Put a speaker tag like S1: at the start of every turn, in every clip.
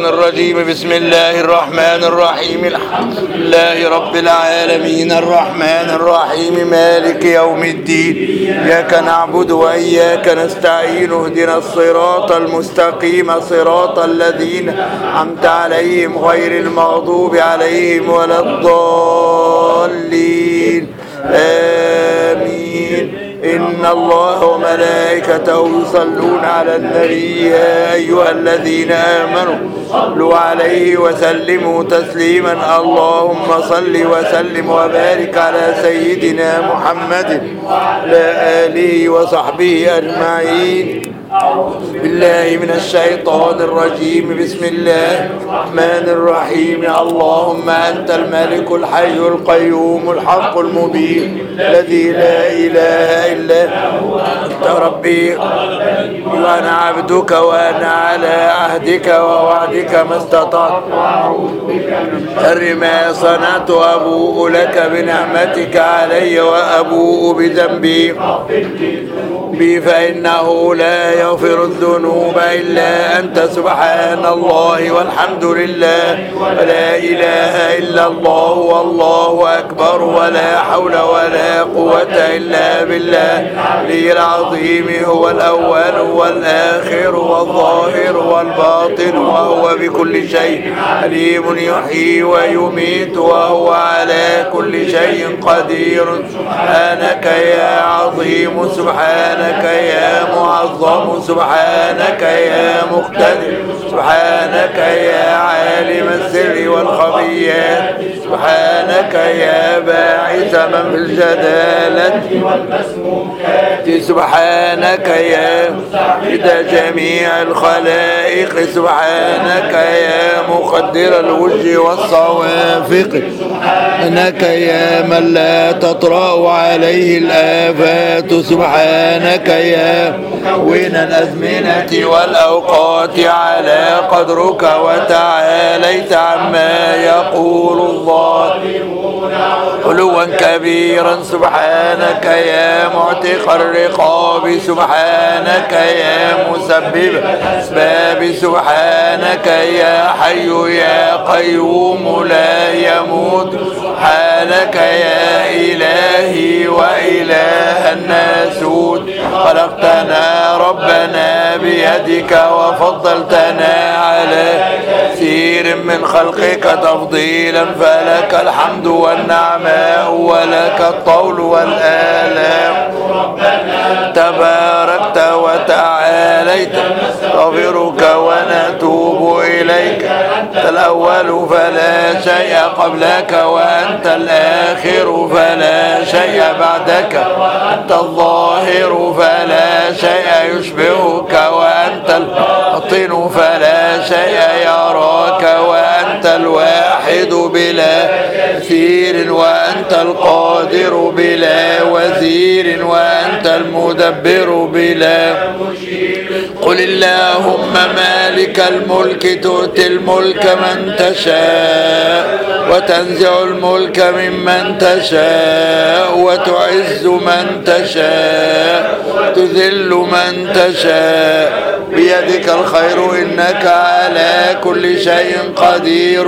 S1: الشيطان الرجيم. بسم الله الرحمن الرحيم. الحمد لله رب العالمين الرحمن الرحيم مالك يوم الدين. إياك نعبد وإياك نستعين. اهدنا الصراط المستقيم صراط الذين أنعمت عليهم غير المغضوب عليهم ولا الضالين. آمين. إن الله وملائكته يصلون على النبي يا أيها الذين آمنوا صلوا عليه وسلموا تسليما. اللهم صل وسلم وبارك على سيدنا محمد وعلى آله وصحبه أجمعين. بالله من الشيطان الرجيم. بسم الله الرحمن الرحيم. اللهم أنت الملك الحي القيوم الحق المبين الذي لا إله إلا أنت ربي وأنا عبدك وأنا على عهدك ووعدك ما استطعت شر ما صنعت. أبوء لك بنعمتك علي وأبوء بذنبي فإنه لا يغفر الذنوب إلا أنت. سبحان الله والحمد لله ولا إله إلا الله والله أكبر ولا حول ولا قوة إلا بالله العلي العظيم. هو الأول والآخر والظاهر والباطن وهو بكل شيء عليم. يحيي ويميت وهو على كل شيء قدير. سبحانك يا عظيم سبحانك يا معظم سبحانك يا مقتدر سبحانك يا عالم السر والخفيات سبحانك يا باعث من في الجدالة سبحانك يا سيد جميع الخلائق سبحانك يا مقدر الوجه والصوافق سبحانك يا من لا تطرأ عليه الآفات سبحانك يا مكون الأزمنة والأوقات على قدرك وتعاليت عما يقول الظالمون علوا كبيرا. سبحانك يا معتق الرقاب سبحانك يا مسبب الأسباب سبحانك يا حي يا قيوم لا يموت سبحانك يا إلهي وإله الناسوت. خلقتنا ربنا بيدك وفضلتنا على كثير من خلقك تفضيلا فلك الحمد والنعماء ولك الطول والآلام. ربنا تباركت وتعاليت نستغفرك ونتوب إليك. أنت الأول فلا شيء قبلك وأنت الآخر فلا شيء بعدك. أنت الظاهر فلا شيء يشبهك وأنت الباطن فلا شيء يراك وأنت الواحد بلا كثير وأنت القادر بلا وزير وأنت المدبر بلا مشير. قل اللهم مالك الملك تؤتي الملك من تشاء وتنزع الملك ممن تشاء وتعز من تشاء تذل من تشاء بيدك الخير إنك على كل شيء قدير.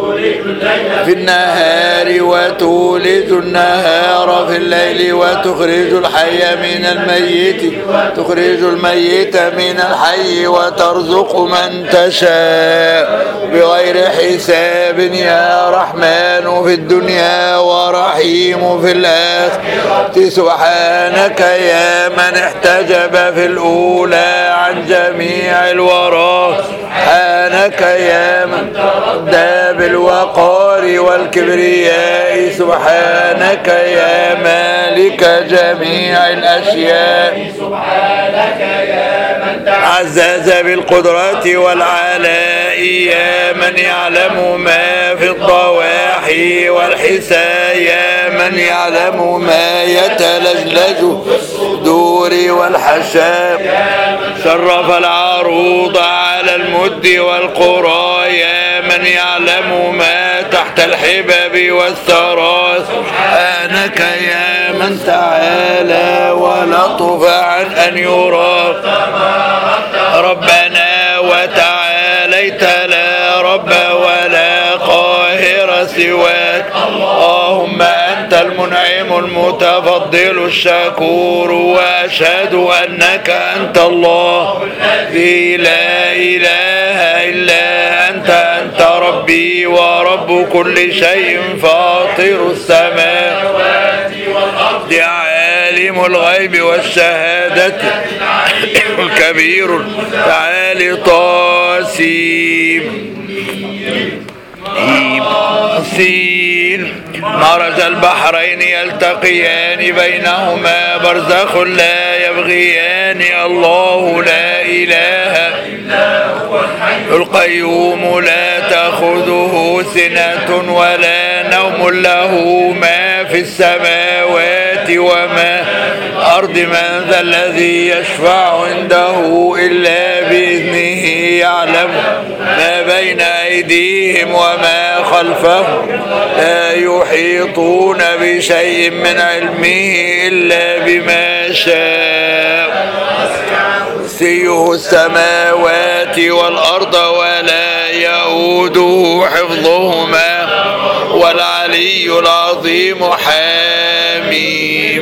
S1: في النهار وتولج النهار في الليل وتخرج الحي من الميت تخرج الميت من الحي وترزق من تشاء بغير حساب. يا رحمن في الدنيا ورحيم في الآخرة. سبحانك يا من احتجب في الأولى عن جميع الورى. سبحانك يا من تردى بالوقار والكبرياء. سبحانك يا مالك جميع الأشياء. سبحانك يا من تعزز بالقدرة والعلاء. يا من يعلم ما في الضواحي والحساء. يا من يعلم ما يتلجلج في الصدور والحشاء. يا من شرف العروض على المد والقرى. يا من يعلم ما تحت الحباب والثرى. سبحانك يا من تعالى ولطف عن أن يرى. ربنا وتعاليت لا رب ولا قاهر سواك. اللهم أنت المنعم المتفضل الشكور، وأشهد أنك أنت الله الذي لا إله إلا أنت ربي ورب كل شيء فاطر السماوات والأرض عالم الغيب والشهادة الكبير تعالى طاسيم سين. مرج البحرين يلتقيان بينهما برزخ لا يبغيان. الله لا إله إلا هو الحي القيوم لا تأخذه سنة ولا نوم له ما في السماوات وما الأرض. من ذا الذي يشفع عنده إلا بإذنه. يعلم ما بين أيديهم وما خلفهم. لا يحيطون بشيء من علمه إلا بما شاء. كرسيه السماوات والأرض ولا يؤوده حفظهما والعلي العظيم. حميم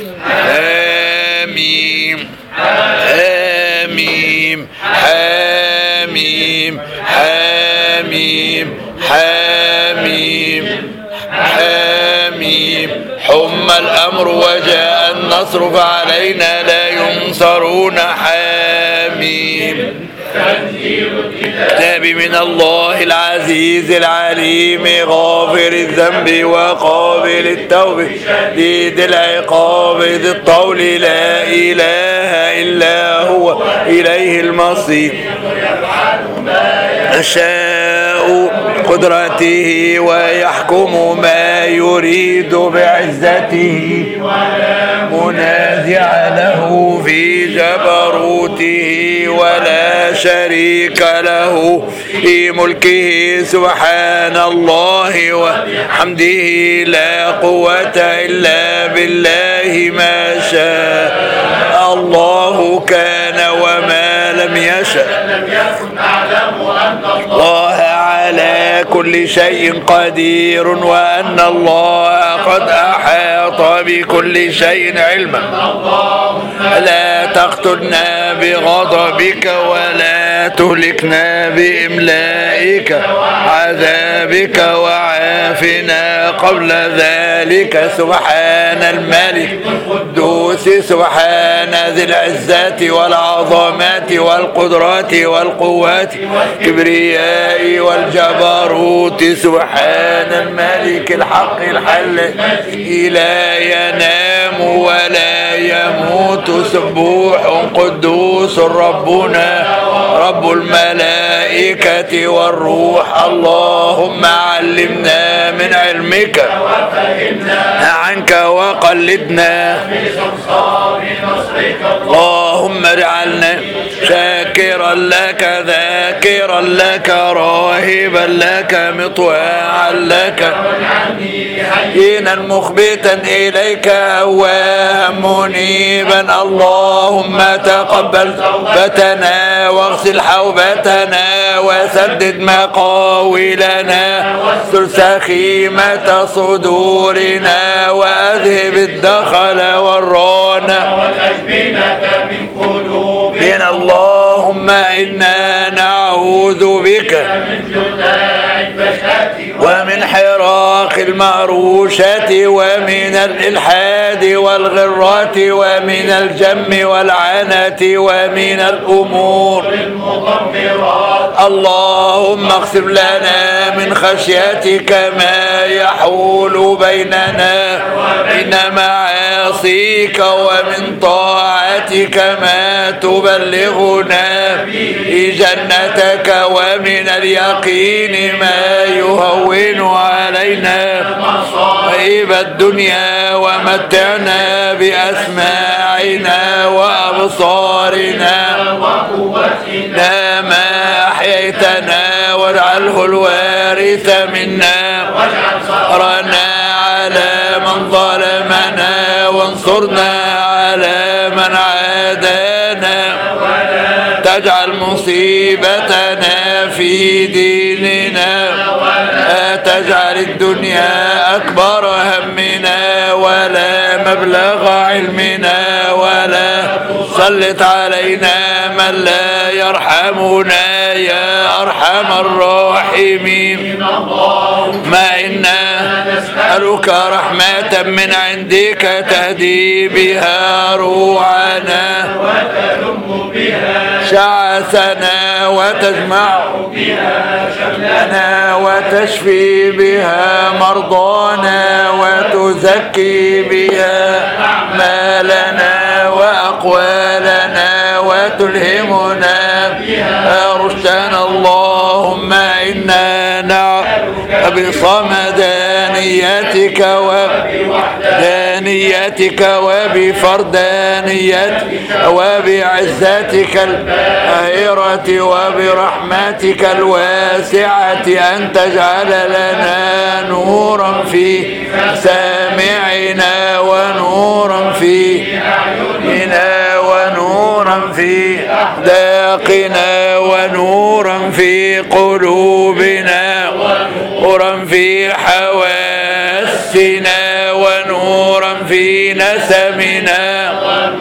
S1: حميم حميم حميم حميم حميم حميم. حم الأمر وجاء النصر فعلينا لا ينصرون. حميم. كتاب من الله العزيز العليم غافر الذنب وقابل التوب شديد العقاب ذي الطول لا إله إلا هو إليه المصير. يشاء قدرته ويحكم ما يريد بعزته ولا منازع له في جبروته ولا شريك له في ملكه. سبحان الله وحمده لا قوة إلا بالله. ما شاء الله كان وما لم يشأ الله على كل شيء قدير وأن الله قد أحاط بكل شيء علما. لا تقتلنا بغضبك ولا تهلكنا بإملائك عذابك وعافنا قبل ذلك. سبحان الملك القدوس سبحان ذي العزة والعظمات والقدرات والقوات الكبرياء والجبروت. سبحان الملك الحق الحل لا ينام ولا يموت. سبوح قدوس ربنا رب الملائكة والروح. اللهم علمنا من علمك عنك وقلدنا. اللهم اجعلنا شاكرا لك ذاكرا لك راهبا لك مطواعا لك حينا مخبتا إليك أواها منيبا. اللهم تقبل توبتنا واغسل حوبتنا وسدد مقاولنا واستر سخيمة صدورنا وأذهب الدخل والرانا والأجبنة من قلوبنا. اللهم إنا نعوذ بك من جذاع البشرة ومن حراق المعروشة ومن الإلحاد والغرات ومن الجم والعنة ومن الأمور المضمرات. اللهم اقسم لنا من خشيتك ما يحول بيننا وبين معاصيك ومن طاعتك ما تبلغنا به جنتك ومن اليقين ما يهون علينا مصائب الدنيا ومتعنا بأسماعنا وأبصارنا وقوتنا ما أحييتنا واجعله الوارث منا واجعل ثأرنا على من ظلمنا وانصرنا على من عادانا ولا تجعل مصيبتنا في ديننا، لا تجعل الدنيا أكبر همنا ولا مبلغ علمنا، ولا سلط علينا من لا يرحمنا يا أرحم الراحمين. ما إنا نسألك رحمة من عندك تهدي بها روعنا وتلم بها شعثنا وتجمع بها شملنا وتشفي بها مرضانا وتزكي بها أعمالنا وأقوالنا وتلهمنا بها رشدنا. اللهم إنا نعوذ بصمدانيتك وبوحدانيتك وبفردانيتك وبعزتك القاهرة وبرحمتك الواسعة أن تجعل لنا نورا في سامعنا ونورا في أعيننا ونورا في أحداقنا ونورا في قلوبنا ونورا في حواسنا ونورا في نسمنا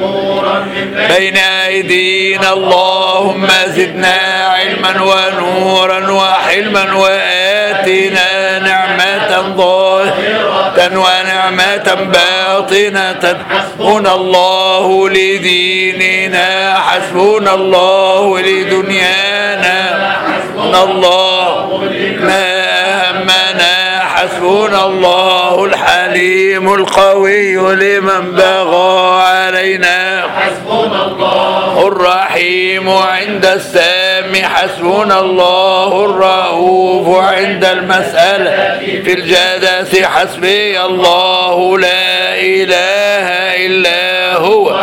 S1: بين أيدينا. اللهم زدنا علما ونورا وحلما وآتنا نعمة ظاهرة ونعمة باطنة. حسبنا الله لديننا، حسبنا الله لدنيانا، حسبنا الله ما أهمنا، حسبنا الله الحليم القوي لمن بغى علينا، حسبنا الله الرحيم عند السام، حسبنا الله الرؤوف عند المسألة في الجدث. حسبي الله لا إله إلا هو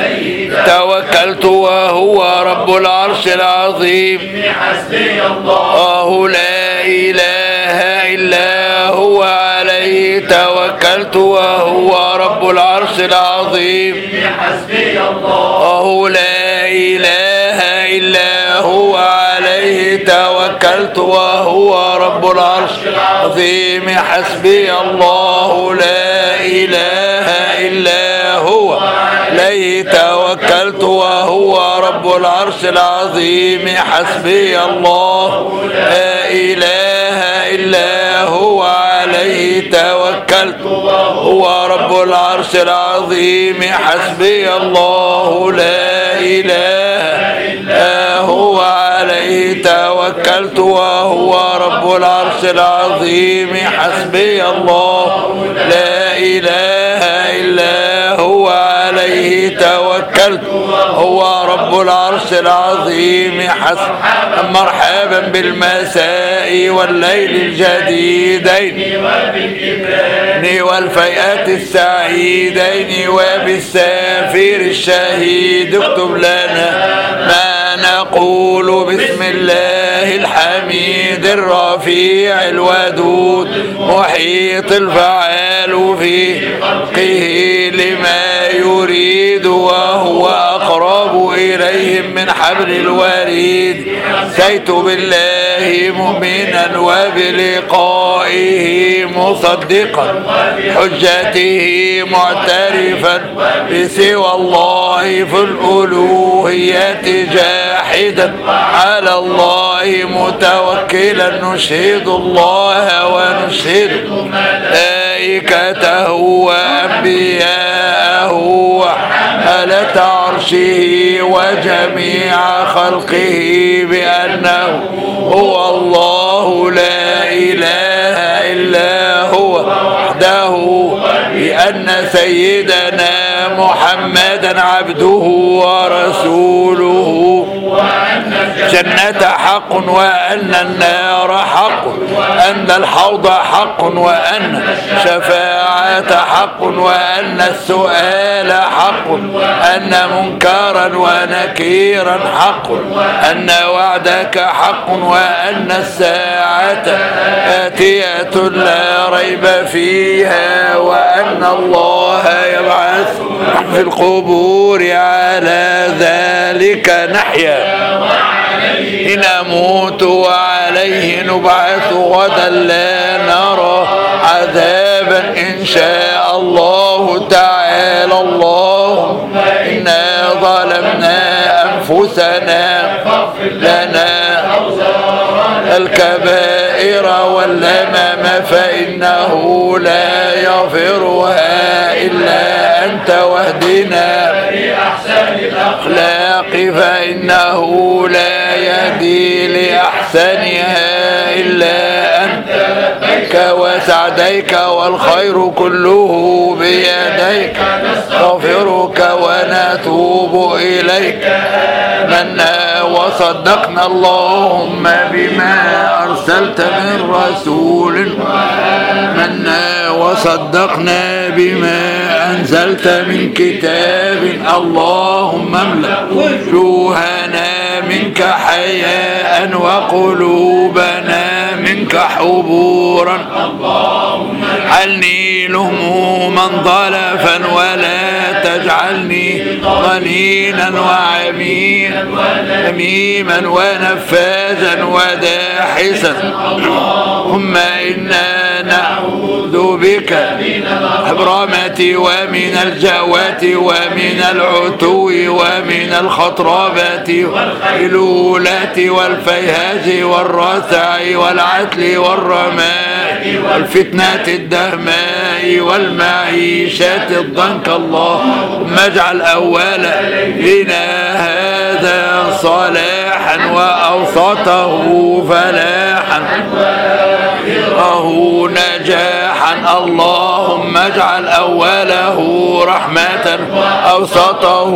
S1: توكلت وهو رب العرش العظيم. حسبي الله لا إله إلا هو عليه توكلت وهو رب العرش العظيم. حسبي الله لا إله إلا هو عليه توكلت وهو رب العرش العظيم. حسبي الله لا إله إلا هو عليه توكلت وهو رب العرش العظيم. حسبي الله لا إله إلا هو عليه توكلت وهو رب العرش العظيم. حسبي الله لا إله إلا هو عليه توكلت وهو رب العرش العظيم. حسبي الله لا إله إلا هو عليه توكلت هو رب العرش العظيم. مرحبا بالمساء والليل الجديدين والفيئات السعيدين وبالسافر الشهيد. اكتب لنا ما نقول بسم الله الحميد الرفيع الودود محيط الفعال في خلقه لما يريد وهو أقرب إليهم من حبل الوريد. سيت بالله مؤمنا وبلقائه مصدقا حجته معترفا بسوى الله في الألوهية جاحدا على الله متوكلا. نشهد الله ونشهد ملائكته وأنبياءه وحملة عرشه وجميع خلقه بأنه هو الله لا إله إلا هو وحده، بأن سيدنا محمدا عبده ورسوله، جنة حق وأن النار حق، وأن الحوض حق، وأن الشفاعة حق، وأن السؤال حق، وأن منكرا ونكيرا حق، أن وعدك حق، وأن الساعة آتية لا ريب فيها، وأن الله الله يبعث في القبور على ذلك نحيا نموت وعليه نبعث غدا لا نرى عذابا إن شاء الله تعالى. اللهم إنا ظلمنا أنفسنا لنا الكبائر واللمم فإنه لا يغفرها إلا أنت واهدنا لأحسن الأخلاق فإنه لا يهدي لأحسنها إلا أنت لبيك وسعديك والخير كله بيديك نستغفرك ونتوب إليك منا وصدقنا اللهم بما أرسلت من رسول منا وصدقنا بما أنزلت من كتاب اللهم املأ وجوهنا منك حياء وقلوبنا منك حبورا اللهم اجعلني لهموما ضلفا ولا تجعلني ظنينا وعميما ونفاذا وداحسا اللهم إنا نعوذ بك من الحبرمة ومن الجوات ومن العتو ومن الخطربة والخيلولة والفيهاج والرثع والعتل والرماء والفتنة الدهماء والمعيشة الضنك اللهم اجعل أول لنا هذا صلاحا وأوسطه فلاحا وآخره نجاحا اللهم اجعل أوله رحمة أوسطه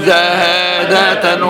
S1: زهادة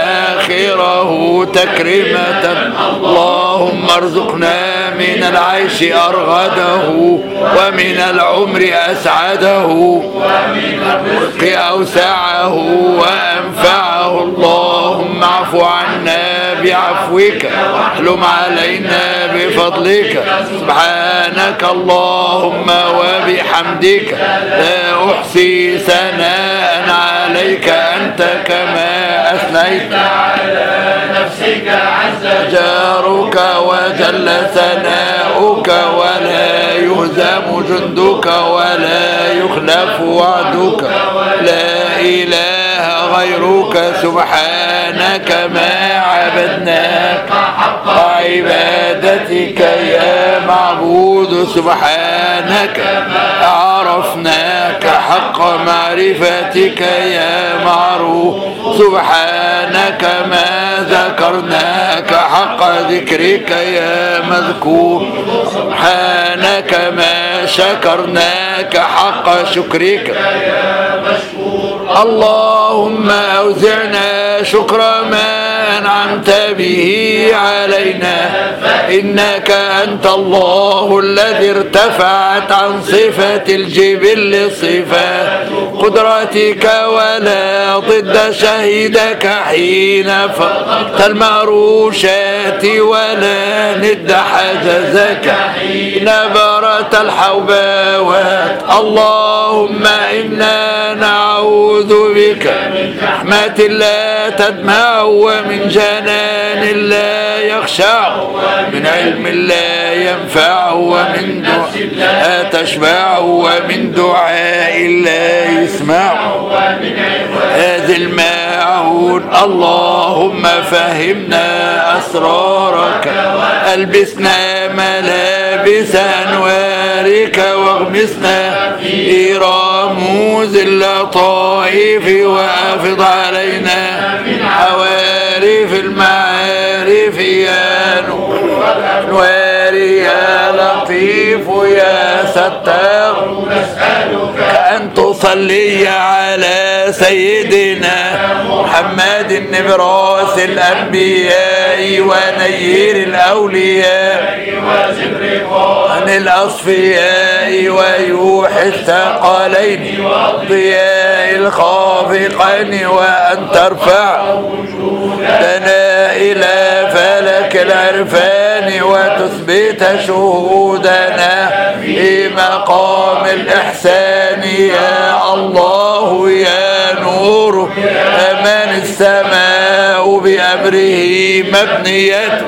S1: وآخره تكريمة اللهم ارزقنا من العيش أرغده ومن العمر أسعده ومن الرزق أوسعه وأنفعه اللهم اعف عنا بعفوك واحلم علينا بفضلك سبحانك اللهم وبحمدك لا أحصي ثناء عليك أنت كما أثنيت على نفسك عز جارك وجل ثناؤك ولا يهزم جندك ولا يخلف وعدك لا إله غيرك سبحانك ما عبدناك حق عبادتك يا معبود سبحانك ما عرفناك حق معرفتك يا معروف سبحانك ما ذكرناك حق ذكرك يا مذكور سبحانك ما شكرناك حق شكرك يا مشكور اللهم أوزعنا شكر ما أنعمت به علينا فإنك أنت الله الذي ارتفعت عن صفة الجبل صفات قدرتك ولا ضد شهيدك حين فقدت المعروشات ولا ند حجزك حين برت الحوباوات اللهم إنا نعوذ بك من رحمة لا تدمع ومن جنان لا يخشع من علم لا ينفع ومن دعاء لا تشبع ومن دعاء لا يسمع هذا الماعون اللهم فهمنا أسرارك ألبسنا ملابس أنوارك واغمسنا في رموز اللطائف وأفض علينا من عوارف المعارف يا نور الأنوار يا لطيف يا ستار نسألك أن تصلي على سيدنا محمد نبراس الأنبياء ونير الأولياء وزبرقان الأصفياء ويوحي الثقلين والضياء الخافقين وأن ترفع وجودنا إلى فلك العرفان وتثبت ثبت شهودنا في مقام الإحسان يا الله يا نور من السماء بأمره مبنية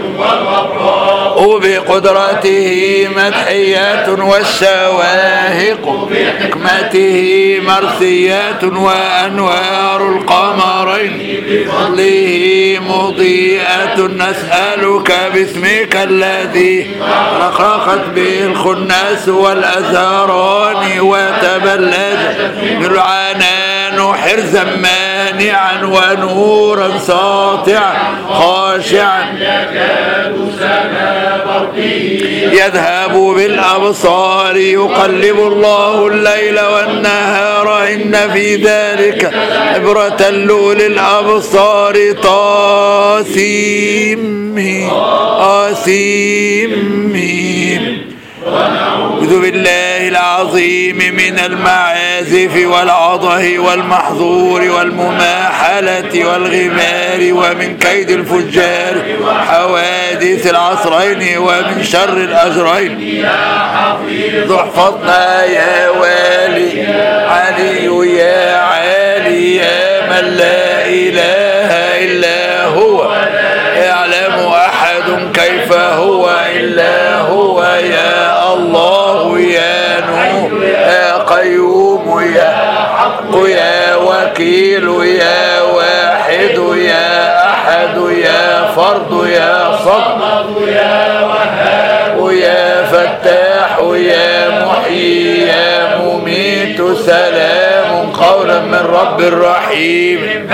S1: وبقدرته مدحية والشواهق بحكمته مرثية وأنوار القمرين بفضله مضيئة نسألك باسمك الذي رقرقت به الخناس والأزهران وتبلج بالعنان حرزا مانعا ونورا ساطعا خاشعا يذهب بالأبصار يقلب الله الليل والنهار إن في ذلك عبرة لأولي الأبصار طاسيم أعوذ بالله العظيم من المعازف والعضه والمحظور والمماحلة والغمار ومن كيد الفجار حوادث العصرين ومن شر الأجرين احفظنا يا والي علي يا عالي يا من لا إله إلا هو يعلم أحد كيف هو إلا هو يا الله يا نور يا قيوم يا حق يا وكيل يا واحد يا أحد يا فرد يا صمد يا وهاب يا فتاح يا محيي يا مميت سلام قولا من رب رحيم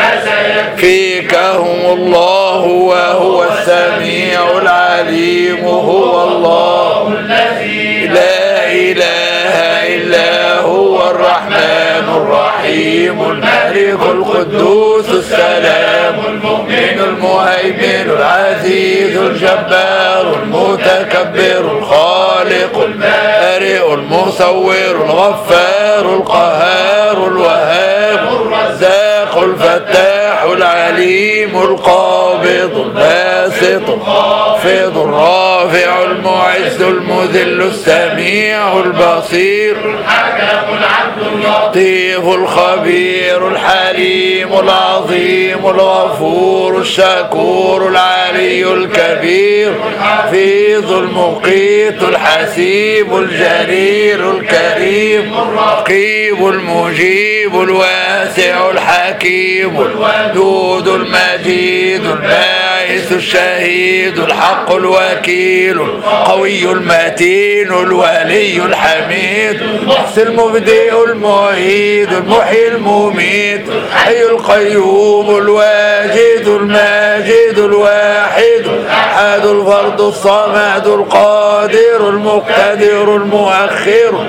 S1: فيكهم الله وهو السميع العليم هو الله الذي لا إله إلا هو الرحمن الرحيم الملك القدوس السلام المؤمن المهيمن العزيز الجبار المتكبر الخالق البارئ المصور الغفار القهار الوهاب الرزاق الفتاح العليم القابض الباسط الخافض الرافع المعز المذل السميع البصير الحكم العدل اللطيف الخبير الحليم العظيم الغفور الشكور العلي الكبير الحفيظ المقيت الحسيب الجليل الكريم الرقيب المجيب الواسع الحكيم الودود المجيد الباعث الشهيد الحق الوكيل القوي المتين الولي الحميد المحسن المبدئ المعيد المحيي المميت الحي القيوم الواجد الماجد الواحد الأحد الفرد الصمد القادر المقتدر المؤخر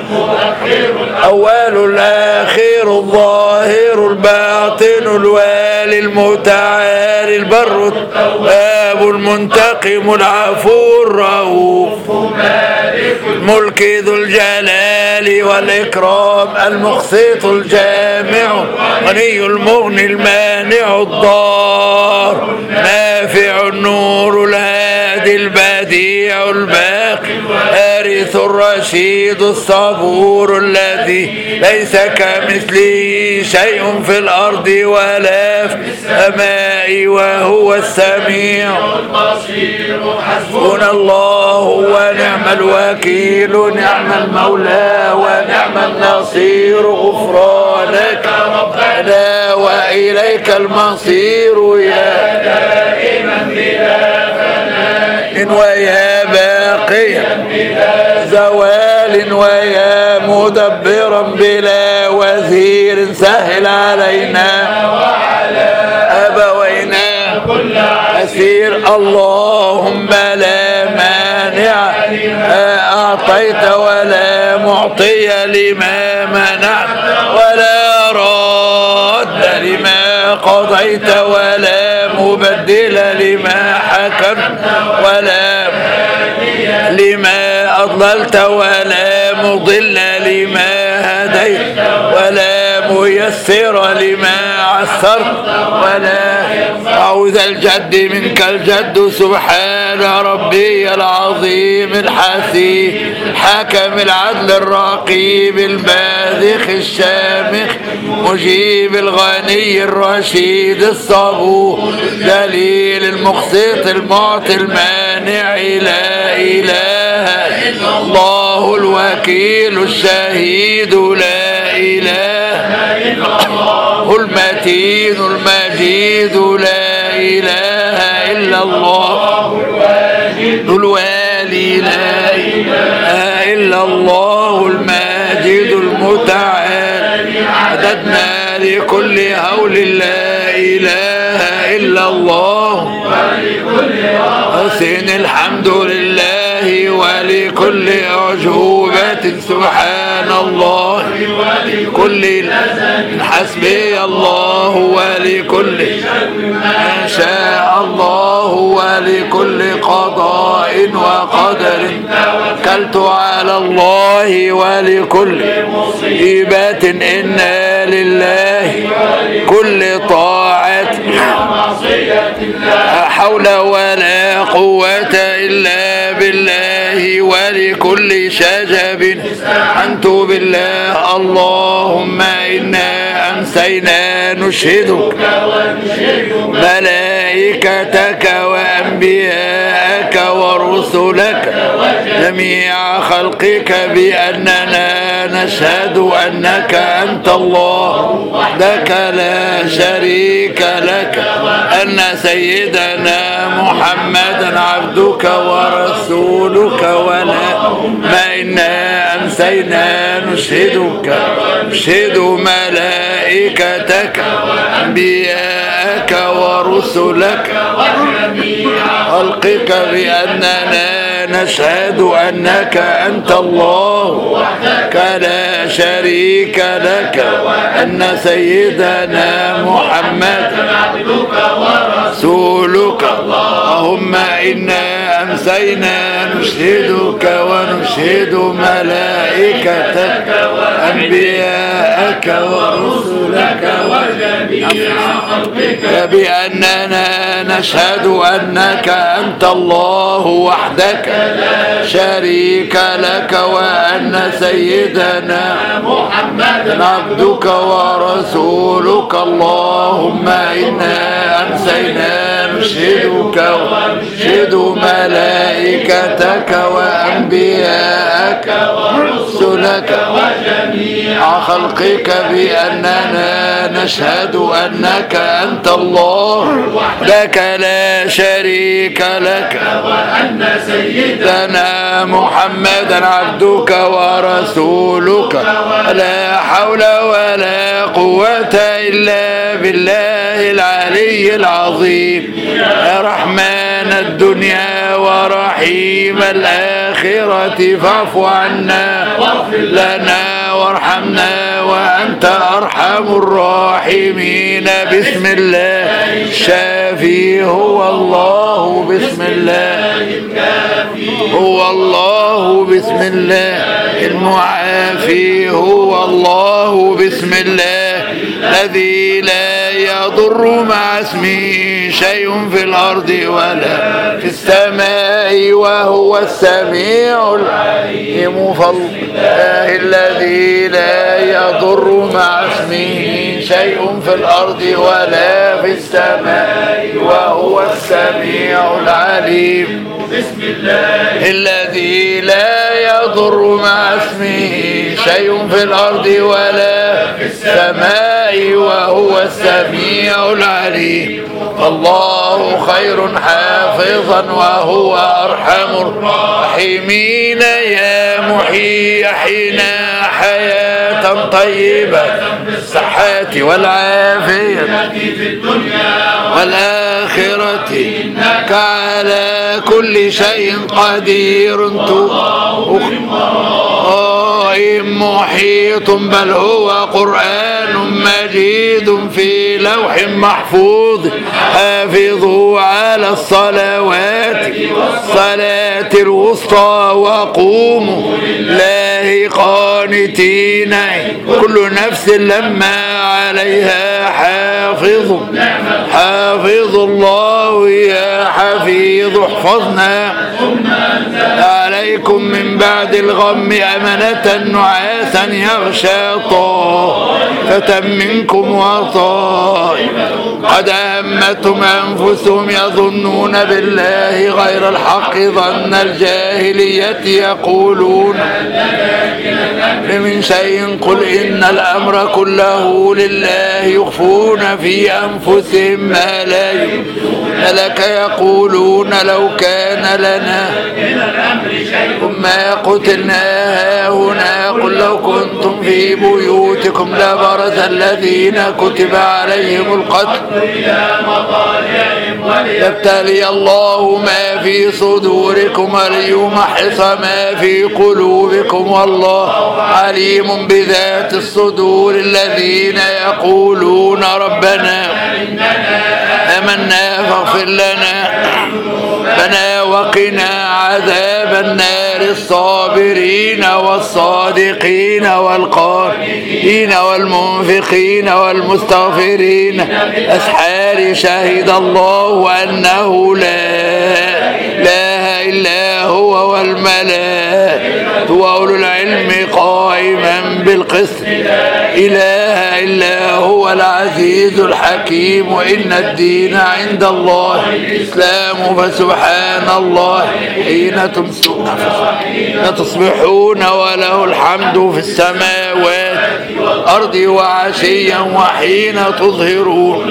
S1: الأول الآخر الظاهر الباطن الوالي المتعالي البر التواب المنتقم العفو الرؤوف الملك ذو الجلال والإكرام المقسط الجامع غني المغني المانع الضار نافع النور الهادي البديع الباقي الوارث الرشيد الصبور الذي ليس كمثله شيء في الأرض ولا في السماء وهو السميع البصير حسبنا الله ونعم الوكيل نعم المولى ونعم النصير غفرانك ربنا وإليك المصير يا دائما بلا فناء ويا باقيا بلا زوال ويا مدبرا بلا وزير سهل علينا وعلى أبوينا كل عسير اللهم لا مانع أعطيت ولا معطي لما منعت ولا راد لما قضيت ولا مبدل لما حكمت ولا لما أضللت ولا مضل لما هديت ولا ميسر لما عثرت ولا أعوذ الجد منك الجد سبحان ربي العظيم الحسيب حكم العدل الرقيب الباذخ الشامخ مجيب الغني الرشيد الصبور دليل المقسط المعطي المانع لا إله إلا الله الوكيل الشهيد لا إله إلا الله المتين المجيد لا إله إلا الله الوالي لا إله إلا الله الماجد المتعال عددنا لكل هول لا إله إلا الله حسين الحمد لله ولكل أعجوبة سبحان الله ولكل حسبي الله ولكل ما شاء الله ولكل قضاء وقدر توكلت على الله ولكل مصيبة إنا لله كل طاعة لا حول ولا قوة إلا بالله ولكل شجب أنت بالله اللهم إنا أمسينا نشهدك ملائكتك وأنبياءك ورسلك جميع خلقك بأننا نشهد أنك أنت الله وحدك لا شريك لك أن سيدنا محمدا عبدك ورسولك ولا إنا أمسينا نشهد ملائكتك أنبياءك ورسلك خلقك بأننا نشهد أنك أنت الله وحدك لا شريك لك أن سيدنا محمد عبدك ورسولك اللهم إنا أمسينا نشهدك ونشهد ملائكتك وأنبياءك ورسلك وجميع خلقك بأننا نشهد أنك أنت الله وحدك لا شريك لك وأن سيدنا محمد عبدك ورسولك اللهم إنا أمسينا نشهدك ونشهد ملائكتك وأنبياءك ورسلك وجميع خلقك بأننا نشهد أنك أنت الله وحدك لا شريك لك وأن سيدنا محمدا عبدك ورسولك لا حول ولا قوة إلا بالله العلي العظيم يا رحمن الدنيا ورحيم الآخرة فاعف عنا واغفر لنا وارحمنا وأنت أرحم الراحمين بسم الله الشافي هو الله بسم الله هو الله بسم الله المعافي هو الله بسم الله الذي لا يضر مع اسمه شيء في الأرض ولا في السماء وهو السميع العليم فالله الذي لا يضر مع اسمه شيء في الأرض ولا في السماء وهو السميع العليم بسم الله الذي لا يضر مع اسمه شيء في الأرض ولا في السماء وهو السميع العليم الله خير حافظا وهو أرحم الراحمين يا محيي أحينا حياة طيبة بالصحة والعافية في الدنيا والآخرة إنك على كل شيء قدير محيط بل هو قرآن مجيد في لوح محفوظ حافظوا على الصلوات الصلاة الوسطى وقوموا لله قانتين كل نفس لما عليها حافظ حافظ الله يا حفيظ احفظنا عليكم من بعد الغم أمنة نعاسا يغشى طائفة منكم وطائفة قد أهمتهم أنفسهم يظنون بالله غير الحق ظن الجاهلية يقولون من شيء قل إن الأمر كله لله يخفون في أنفسهم ما لا يبدون لك يقولون لو كان لنا ما قتلنا هنا قل لو كنتم في بيوتكم لبرز الذين كتب عليهم القتل يبتلي الله ما في صدوركم وليمحص ما في قلوبكم والله عليم بذات الصدور الذين يقولون ربنا آمنا فاغفر لنا وقنا عذاب النار الصابرين والصادقين والقانتين والمنفقين والمستغفرين أسحار شهد الله أنه لا إله إلا هو والملائكة وأولو العلم قائما بالقسط إله إلا هو العزيز الحكيم وإن الدين عند الله الإسلام فسبحان الله حين تمسون تصبحون وله الحمد في السماوات والأرض وعشيا وحين تظهرون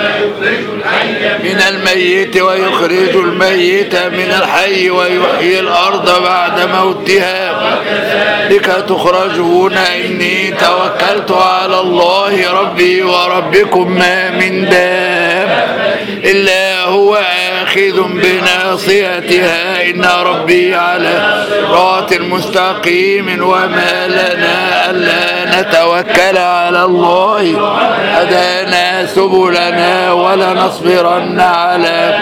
S1: من الميت ويخرج الميت من الحي ويحيي الأرض بعد موتها بك تخرجون إني توكلت على الله ربي وربكم ما من دابة إلا هو آخذ بناصيتها إن ربي على صراط مستقيم وما لنا ألا نتوكل على الله هدانا سبلنا ولنصبرن على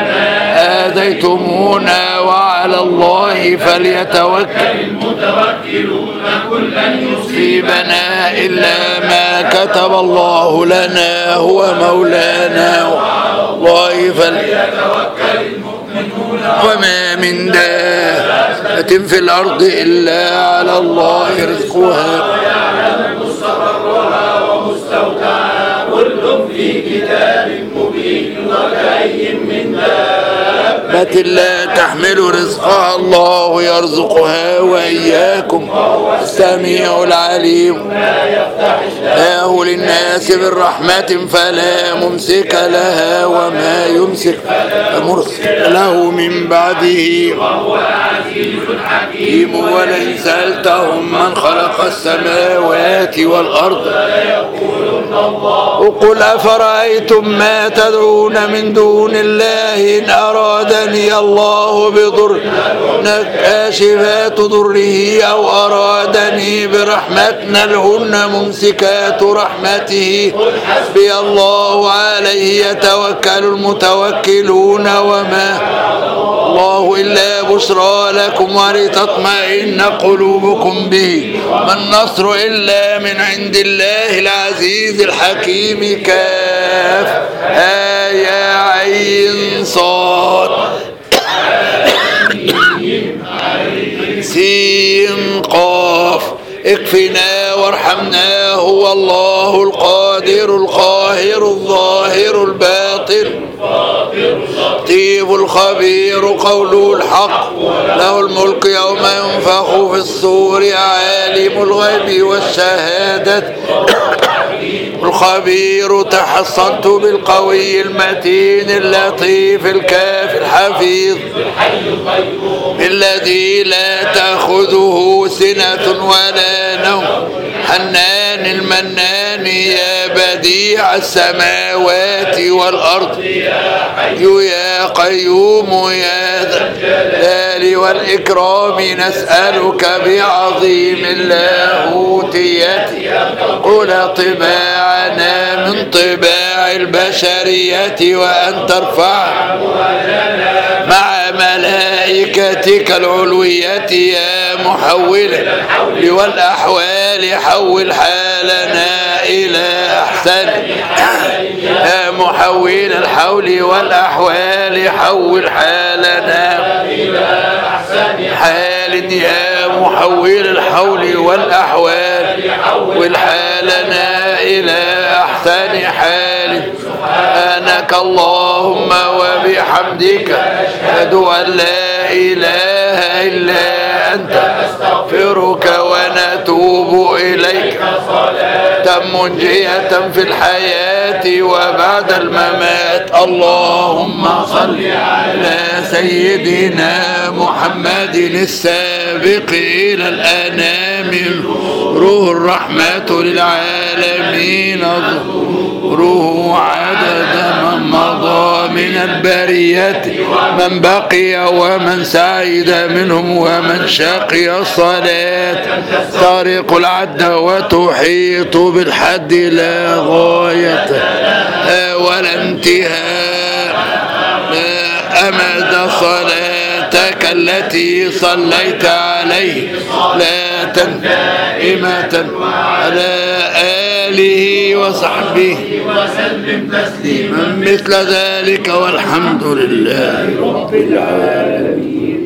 S1: آذيتمونا وعلى الله فليتوكل المتوكلون كل يصيبنا إلا ما كتب الله لنا هو مولانا وعلى الله فليتوكل المؤمنون وما من دابة في الأرض إلا على الله رزقها ويعلم مستقرها ومستودعها كل في كتاب مبين وكأي من دابة لا تحمل رزقها الله يرزقها وإياكم السميع العليم له للناس بالرحمة فلا ممسك لها وما يمسك مرسل له من بعده وهو العزيز الحكيم ولئن سألتهم من خلق السماوات والأرض وقل أفرأيتم ما تدعون من دون الله إن أرادني الله بضر كاشفات ضره أو أرادني برحمة لهن ممسكات رحمته حسبي الله عليه يتوكل المتوكلون وما الله إلا بشرى لكم ولتطمئن قلوبكم به ما النصر إلا من عند الله العزيز الحكيم كاف يا عين صاد سين قاف اكفنا وارحمنا هو الله القادر القاهر الظاهر الباطن اللطيف الخبير قوله الحق له الملك يوم ينفخ في الصور عالم الغيب والشهادة الخبير تحصنت بالقوي المتين اللطيف الكافي الحفيظ الذي لا تأخذه سنة ولا نوم حنان المنان يا بديع بديع السماوات والأرض يا قيوم يا ذا الجلال والإكرام نسألك بعظيم اللاهوتية قل طباعنا من طباع البشرية وأن ترفع مع ملائكتك العلوية يا محول الحول والأحوال حول حالنا إلى أحسن يا محول الحول والأحوال حول حالنا إلى أحسن حال يا محول الحول والأحوال حول حالنا إلى أحسن حال سبحانك اللهم وبحمدك أشهد أن لا إله إلا أنت نستغفرك ونتوب إليك صلاة منجية في الحياة وبعد الممات. اللهم صل على سيدنا محمد السابق إلى الأنام روح الرحمة للعالمين ظهوره عدد من مضى من البرية من بقي ومن سعيد منهم ومن شقي الصلاة تارق العد وتحيط بالحد لا غاية ولا انتهاء أمد صلاتك التي صليت عليه لا دائمة على آله وصحبه وسلم تسليما مثل ذلك والحمد لله رب العالمين.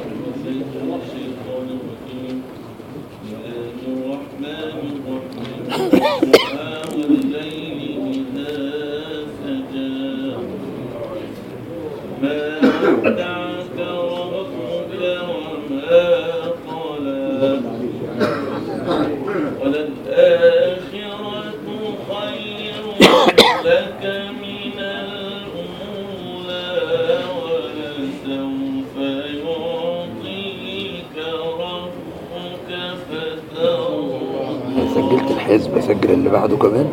S1: سجلت الحزب، اسجل اللي بعده كمان.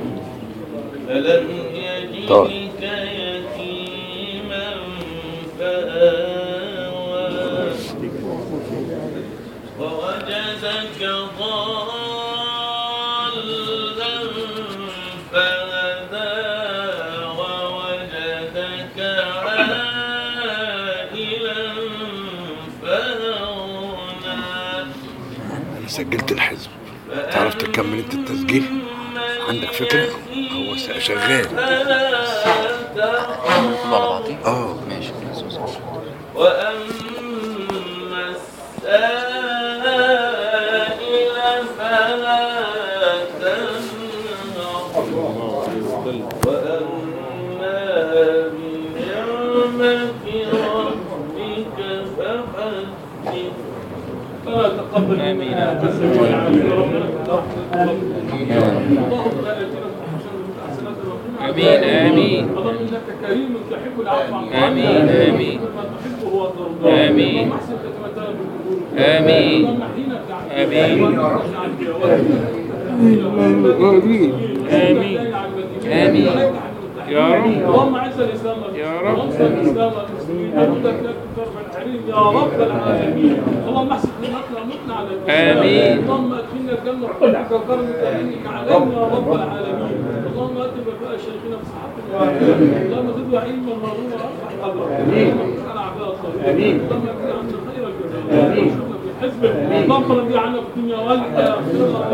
S1: طيب يتيما فآوى ووجدك ضالا فهدى ووجدك عائلا فأغنى. أنا سجلت الحزب. تعرف تكمل انت التسجيل؟ عندك فكرة؟ هو شغال. ماشي. وأما السائل فلا تنهر وأما بنعمة ربك فحدث. تقبل آمين. آمين آمين. اللهم إنك كريم تحب العفو عن آمين آمين. تحبه وترضاه. آمين آمين آمين آمين آمين يا رب. اللهم اعز الاسلام يا رب، وانصر الاسلام والمسلمين وردك لك الكرب الحريم يا رب العالمين. اللهم احسن خدمتنا ومتنا على امين. اللهم ادخلنا الجنه بفضلك وكرمك ومنك علينا يا رب العالمين. اللهم اتم بقاء شيخنا بصحته اللهم زده علما وروما وافرح قدره. اللهم اكفنا اعداء الطريق. اللهم اكفنا عنا خير الجزاء وشكرا في حزبك. اللهم رضي عنا في الدنيا والاخره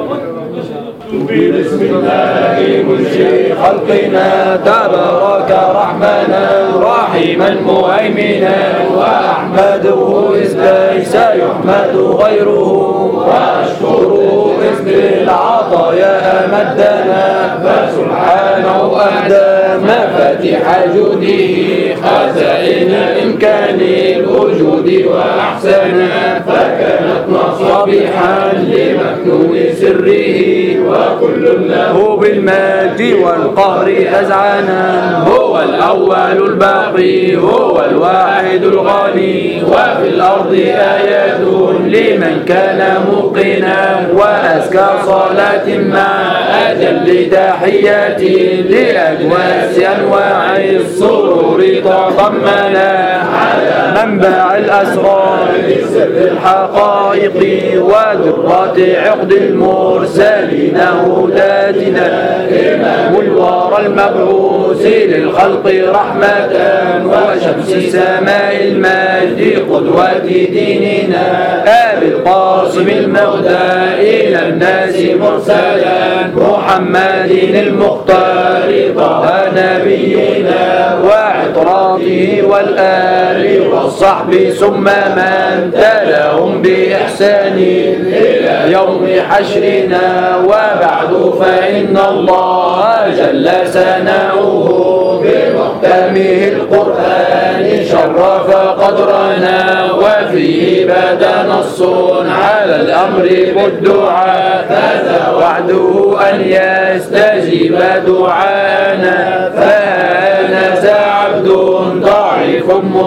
S1: بسم الله منشئ خلقنا تبارك رحمنا رحيما مهيمنا واحمده اذ ليس يحمد غيره واشكره اذ بالعطايا امدنا فسبحانه اهدى مفاتيح جوده خزائن امكان الوجود واحسنا فكانت مصابيحا لمكنون سره وكل له بالمجد والقهر أزعانا. هو الأول الباقي هو الواحد الغني وفي الأرض آيات لمن كان موقنا وأزكى صلاة مع أداء
S2: أجل تحياتي لأجواس أنواع السرور تضمنا منبع الأسرار سر الحقائق ودرة عقد المرسلين هداتنا إمام الورى المبعوث للخلق رحمة وشمس السماء المجد قدوة ديننا أبي القاسم المهدى إلى الناس مرسلا محمد المختار طه نبينا وعطراته والآل والصحب ثم من تلاهم بإحسان إلى يوم حشرنا وبعد فإن الله جل ثناؤه بمحكمه القرآن شرف قدرنا وفيه بدا نص على الأمر بالدعاء فذا وعده أن يستجيب دعاءنا فأنا ذا عبد ضعيف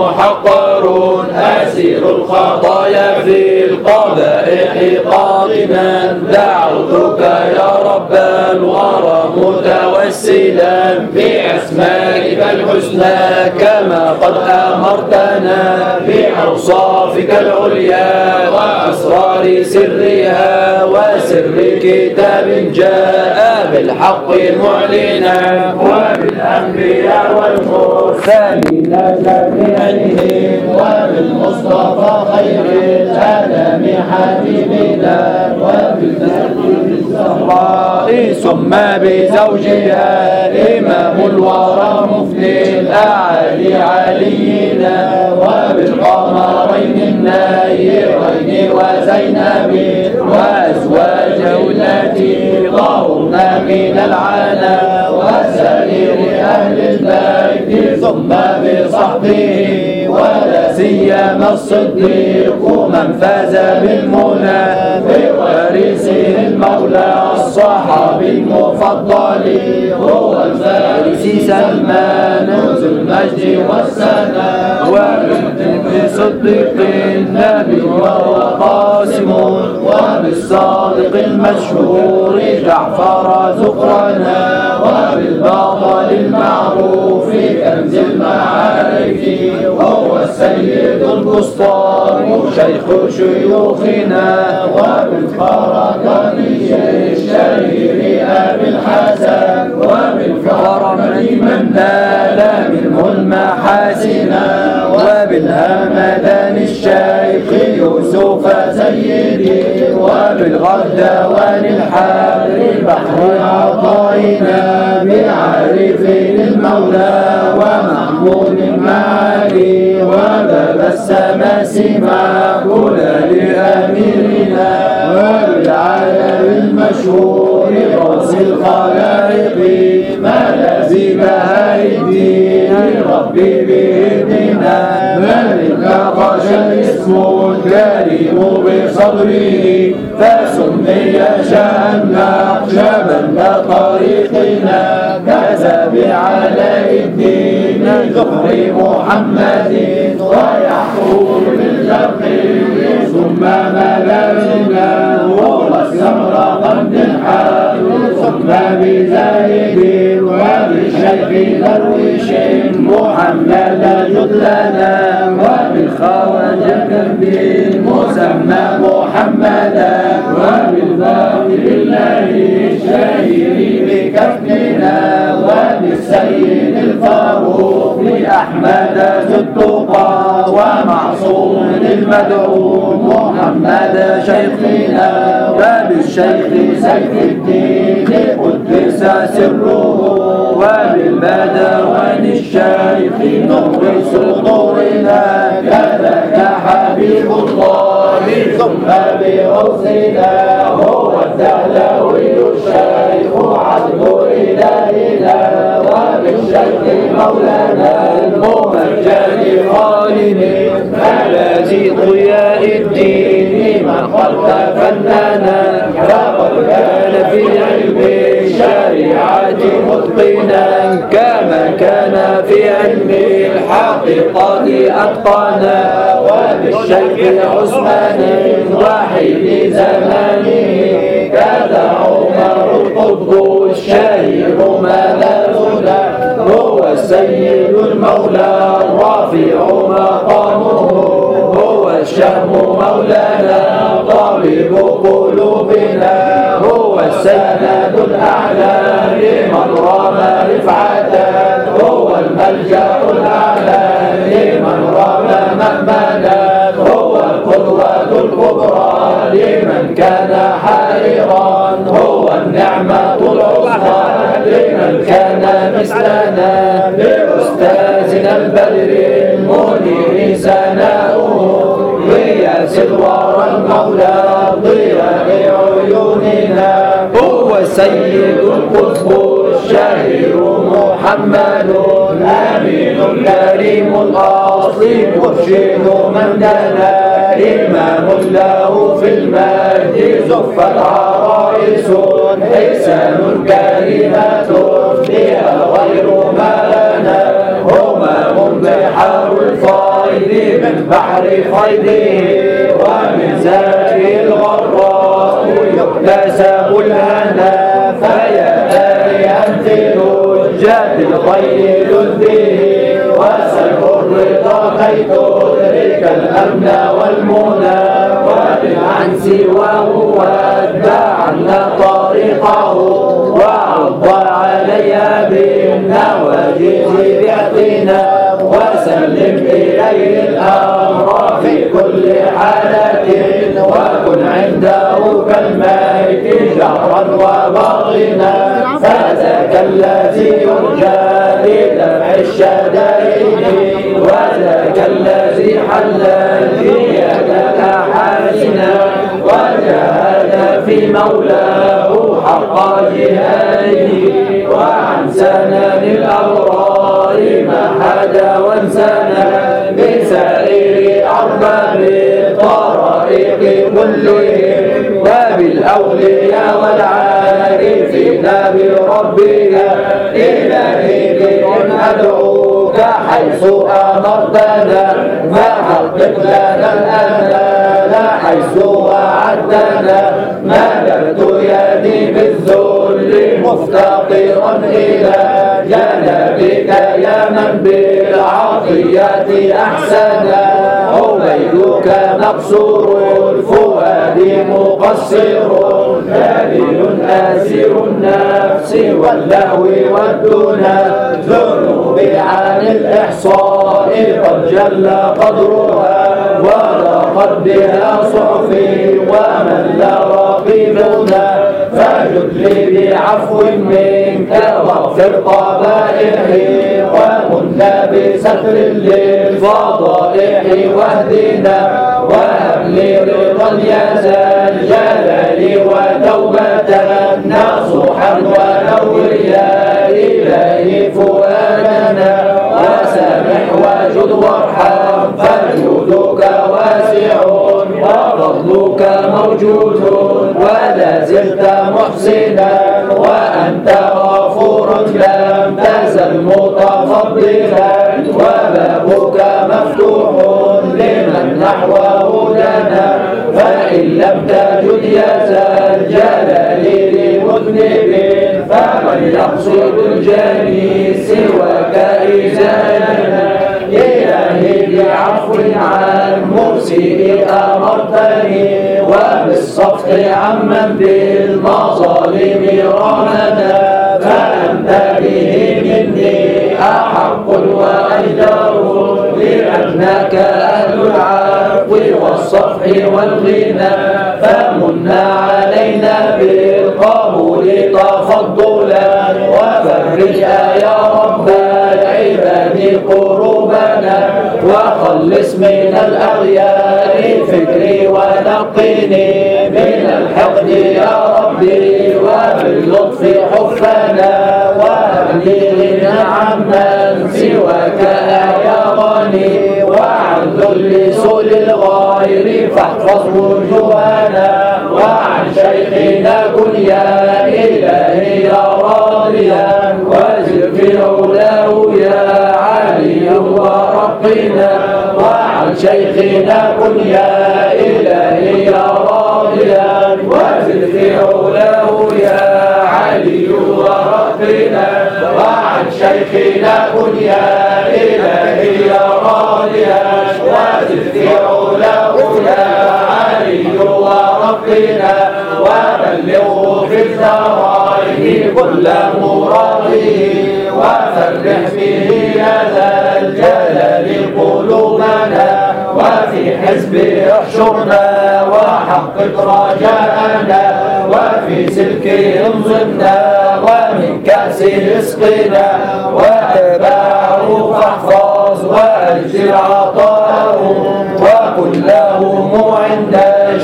S2: محقر أسير الخطايا في القبائح قاطنا دعوتك يا رب الورى متوسلا بأسمائك الحسنى كما قد أمرتنا بأوصافك العليا وأسرار سرها وسر كتاب جاء بالحق معلنا وبالأنبياء والمرسلين جميعهم وبالمصطفى خير الأنام حبيبنا وبالنبي الزهراء ثم بزوجها إمام الورى مفني الأعالي علينا وبالقمرين النيرين وزينب وأزواجه التي ظهرن من العنا وسائر أهل البيت ثم بصحبه ولا سيما الصديق من فاز بالمنى بوارثه المولى الصحابي المفضل هو الفارسي سلمان ذو المجد والسناء وبصديق النبي وهو قاسم وبالصادق المشهور جعفر ذكرنا وبالبطل المعروف كنز المعارف وهو السيد البسطام شيخ شيوخنا وبالفرقاني الشهير أبي الحسن وبالكرمين من نال منه المحاسن وبالهمدان الشيخ يوسف سيدي وبالغردوان الحبر بحر عطائنا بعارف المولى ومحمود المعالي وباب السماسمة كل لأميرنا وبالعالم المشهور رأس الخلائق ملاذ بهاء الدين ربي بإذننا ملك خشى الاسم الكريم بصدره فسمي شأن نقشبند طريقنا كذا بعلاء الدين ذكر محمد ويحكم بالجبر ثم ملازنا والسمرقند الحال ثم بزايد وبالشيخ درويش محمد جدلنا وبالخواجة بالمسمى محمدا وبالباقي الله الشهير بكفنا وبالسيد الفاروق لأحمد ذو التقى ومعصوم المدعو محمد شيخنا وبالشيخ سيف الدين قدس سره وبالبدوان الشيخ نور صدورنا كذاك حبيب الله ثم بغوثنا هو الدهلوي الشيخ عدل إلهنا وبالشيخ مولانا الممجد خالد ملاذ ضياء الدين من خلق فنانا فقد كان في علم الشريعة متقنا كما كان في علم الحقيقة أتقنا وبالشيخ عثمان وحيد زمانه كذا عمر القطب مولانا طبيب قلوبنا هو السند الأعلى لمن رام رفعة هو الملجأ الأعلى لمن رام مأمنا هو القدوة الكبرى لمن كان حائرا هو النعمة العظمى لمن كان مثلنا بأستاذنا البدر المنير سناؤه غياث الورى المولى ضياء عيوننا هو سيد القطب الشهير محمد أمين كريم الأصل مرشد من دنا إمام له في المجد زفت عرائس حسان كريمات بها غير ما لنا همام بحر الفيض من بحر فيضه ومن زاكي الغراء يكتسب الهنا فيا داريا في لجات الخير لذه وسلب الرضا كي تدرك الأمن والمنى وابن عن سواه واتبع عنا طريقه وعض عليها بالنواجذ باعتنا وسلم إليه الأمر في كل حالة وكن عنده كالميت جهرا وباطنا فذاك الذي يرجى لدفع الشدائد وذاك الذي حل الجياد حاسنا وجاهد في مولاه حق جهاده وعن سنن الأبرار ما حدا وانسانا بسائر أرباب الطرائق كلهم وبالأولياء والعارفين بربنا إلهي بكم أدعوك حيث أمرتنا فحقق لنا الأمل حيث وعدتنا مددت يدي بالذل مفتقرا إلى جنبك يا من بالعطيات أحسنا عبيدك مقصور الفؤاد مقصر دليل آسر النفس واللهو والدنا ذنوب عن الإحصاء قد جل قدرها ولقد بها صحفي ومن لا رقيبنا فجد لي بعفو منك واغفر قبائحي وكنا بستر للفضائح واهدنا وهب لي رضا يا ذا الجلال وتوبة نصوحا ونور يا إلهي فؤادنا وسامح وجد وارحم فجودك واسع وفضلك موجود ولا زلت محسنا وأنت غفور لم تزل متفضلا وبابك مفتوح لمن نحوه لنا فإن لم تجد يا ذا الجلال لمذنب فمن يقصد الجاني سواك إزالنا إلهي بعفو عن مسيء أمرتني وبالصفح عمن بالمظالم رمنا فأنت به مني أحق وأجدر لأنك أهل العفو والصفح والغنى فمن علينا بالقبول تفضلا وفرج يا رب العباد قلوبنا وخلص من الأغيار فكري ونقني من الحقد يا ربي وباللطف حفنا وأهلنا عمن سواك يا غني وعن ذل سوء الغير فاحفظ وجوهنا وعن شيخنا كن يا إلهي يا راضيا وزد في علاه يا علي ورقنا وعن شيخنا كن يا إلهي يا راضيا وزد في علاه يا علي ورقنا وعن شيخنا كن يا إلهي يا راضيا وزد في علاه يا حقنا وبلغه في الدارين كل مراده وفرح به يا ذا الجلال قلوبنا وفي حزبه احشرنا وحقق رجاءنا وفي سلكه انظرنا ومن كأسه اسقنا واتباعه فاحفظ واجزل عطاءهم وكن لهم عند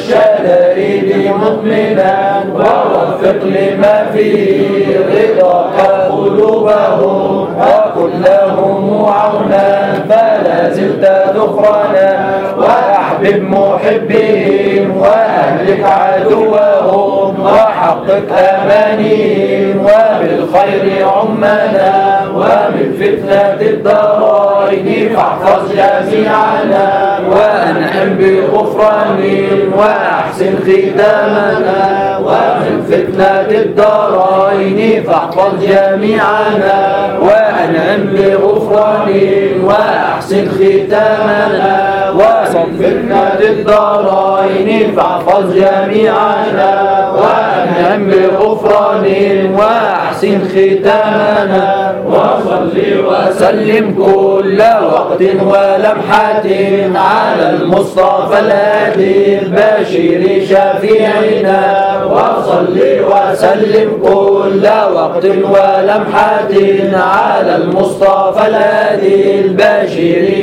S2: الشدائد مطمئنا ووفق لما فيه رضاك قلوبهم وكن لهم عونا فلا زلت ذخرنا واحبب محبهم واهلك عدوهم وحقق امانيهم وبالخير عمنا ومن فتنة الدارين فاحفظ جميعنا وانعم بغفرانهم واحسن ختامنا ومن فتنة الدارين فاحفظ جميعنا وانعم بغفرانهم واحسن ختامنا ومن فتنة الدارين فاحفظ جميعنا وانعم بغفرانهم واحسن ختامنا وصل وسلم كل وقت ولمحة على المصطفى الهادي البشير شفيعنا وصل وسلم كل وقت ولمحة على المصطفى الهادي البشير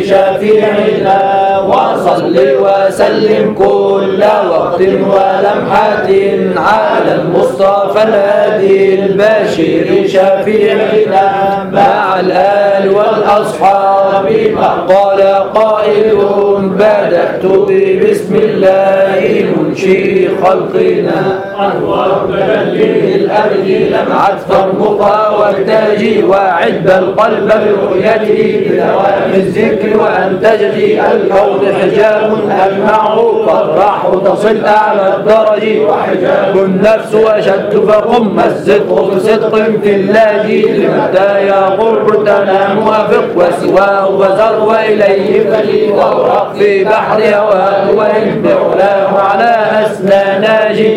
S2: شفيعنا وصل وسلم كل وقت ولمحة على المصطفى الهادي البشير شفيعنا مع الآل والأصحاب قال قائل بدأت بسم الله منشئ خلقنا أنوار بلده الأبد لمعت فرمقها وارتاجي وعد القلب برؤيته بدوام الذكر وأن تجري الكون حجاب أجمعه فالراح تصل أعلى الدرج وحجاب النفس أشد فقم الصدق بصدق في الله لمتى يغر تنام وافق وسواه وزر وإليه فلي واغرق في بحر هواه وإن بعلاه على أسنى ناجي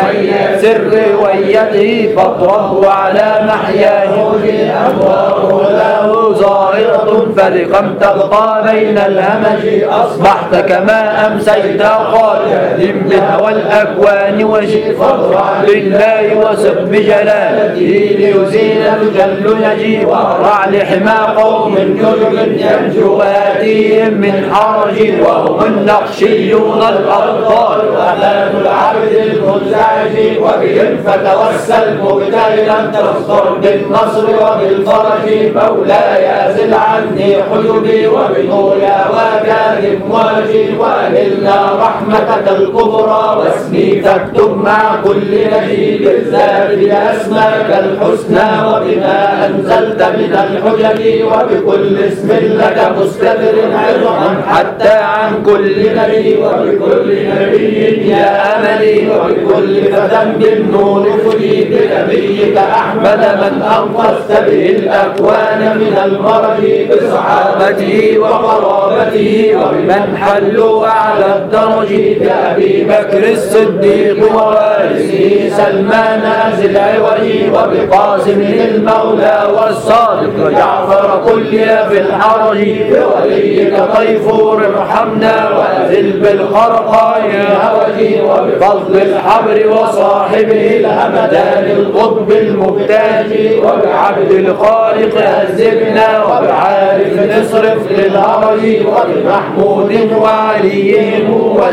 S2: سر ويده فاضرب على محياه أنواره له ظاهرة فلقم تغطى بين الهمج أصبحت كما أمسيت قادم بهوى الأكوان وجئ فاضرع لله وثق بجلالته ليزيل الجل يجي وارع لحمى قوم جرم ينجو وياتيهم من حرج وهم النقشيون الأبطال وأهل العبد المنزعج وبهم فتوسل مبتهلا تصدر بالنصر وبالفرج مولاي أزل عني حجبي وبنور هواك امواجي وأهلنا رحمتك الكبرى واسمي فاكتب مع كل نجيب بالذات بأسماك الحسنى وبما أنزلت من الحجج وبكل اسم لك مستدر عظما حتى عن كل نبي وبكل نبي يا أملي وبكل فتى بالنور فدي بنبيك أحمد من أنقذت به الأكوان من المرج بصحابته وقرابته وبمن حلوا أعلى الدرج بأبي بكر الصديق ووارثه سلمان ذي العوج وبقاسم المولى والصادق جعفر كل في الحرج بوليك طيفور ارحمنا وأذل بالخرقاء هوجي وبفضل الحبر وصاحبه الهمدان القطب المبتاج وبعبد الخالق أذبنا وبعارف نصرف للهرج وبمحمود وعلي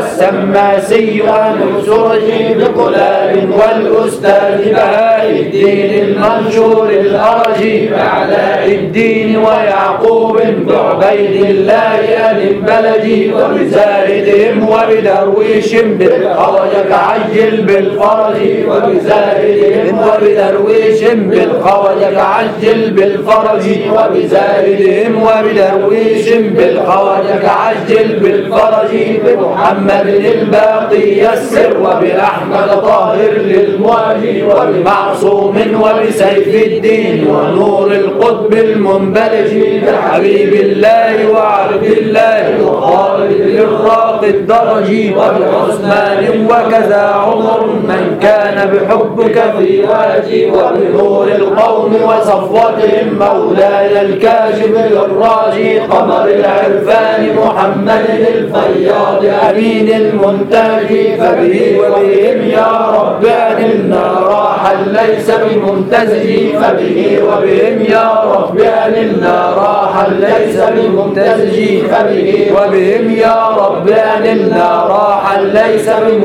S2: والسماسي ونسرج بقلال والأستاذ بهاء الدين المنشور الأرج بعلاء الدين ويعقوب بعبيد الله البلدي وبزاهدهم وبدرويش بالخرج عجل بالفرج وبزاهدهم وبدرويش بالخرج عجل بالفرج وبزاهدهم وبدرويش بالخرج عجل بالفرج بمحمد الباقي يسر وبأحمد طاهر الظاهر للمواجه وبمعصوم وبسيف الدين ونور القطب المنبلج بحبيب الله وعبد الله وخالد الراقي الدرج وبعثمان وكذا عمر من كان بحبك في واجي وبنور القوم وصفوتهم مولاي الكاشف الراجي قمر العرفان محمد الفياض أمين المنتاج فبه وبهم يا رب أنلنا راحا ليس بممتزج فبه وبهم يا رب أنلنا راحا ليس بممتزج فبه وبهم يا رب أنلنا راحا ليس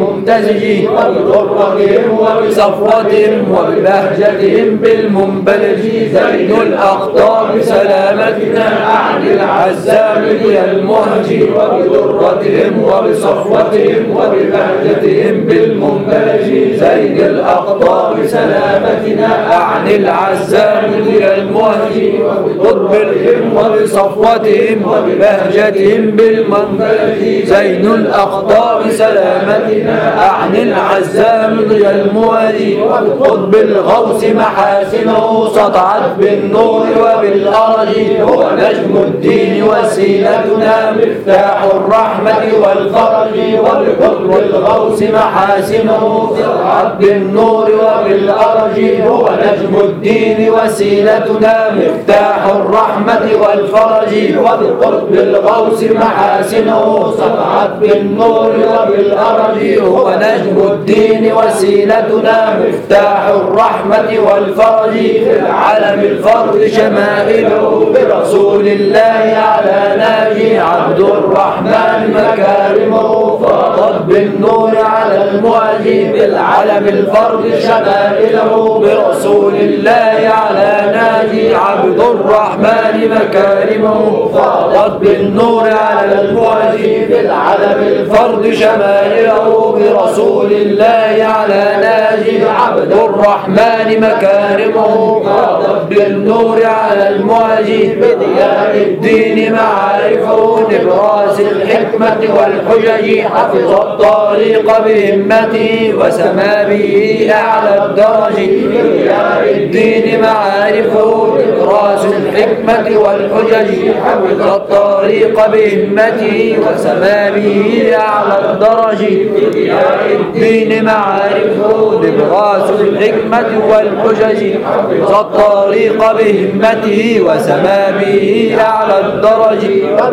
S2: بممتزج وبضرهم وبصفوتهم وببهجتهم بالمنبلج زين الأقطاب سلامتنا أعن العزام المهج وبضرتهم وبصفوتهم وببهجتهم بالمنبلج زين الأقطاب سلامتنا أعن العزام المهج وبضرهم وبصفوتهم وببهجتهم بالمنبلج زين الأقطاب سلامتنا أعن العزام المهج وبقطب الغوث محاسنه سطعت بالنور وبالأرج هو نجم الدين وسيلتنا مفتاح الرحمة والفرج وبقطب الغوث محاسنه سطعت بالنور وبالأرج هو نجم الدين وسيلتنا مفتاح الرحمة والفرج وبقطب الغوث محاسنه سطعت بالنور وبالأرج هو نجم الدين وسيلتنا مفتاح الرحمة والفرج في العالم الفرد شمائله برسول الله على ناجي عبد الرحمن مكارمه فاضت بالنور على المواجه بالعالم الفرد شمائله برسول الله على ناجي عبد الرحمن مكارمه فاضت بالنور على المواجه بالعالم الفرد شمائله برسول الله على ناجي عبد الرحمن مكارمه فاضت بالنور على المواجه بضياء الدين معارفه نبراس الحكمة والحجج حفظ الطريق بهمته وسما به أعلى الدرج بضياء الدين معارفه نبراس الحكمة والحجج حفظ الطريق بهمته وسما به أعلى الدرج بضياء الدين معارفه نبراس الحكمة والحجج حفظ الطريق بهمته وسما به أعلى الدرج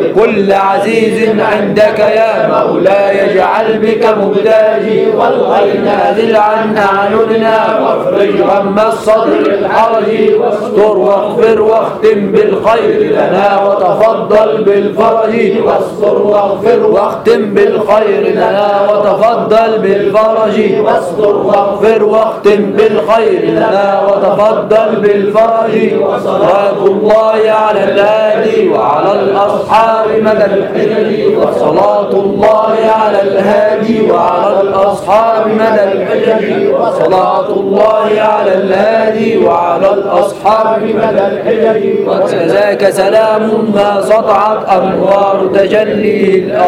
S2: كل عزيز عندك يا مولاي اجعل بك مبتاجي والغي نازل عن أعيننا وافرج غم الصدر الحرج واستر واغفر واختم بالخير لنا وتفضل بالفرج واستر واغفر واختم بالخير لنا وتفضل بالفرج واستر واغفر واختم بالخير لنا وتفضل بالفرج وصلاة الله على الهادي وعلى الأصحاب مدى الحجج وصلاة الله على الهادي وعلى الأصحاب مدى الحجج وصلاة الله على الهادي وعلى الأصحاب مدى الحجج وكذاك سلام ما سطعت أنوار تجلي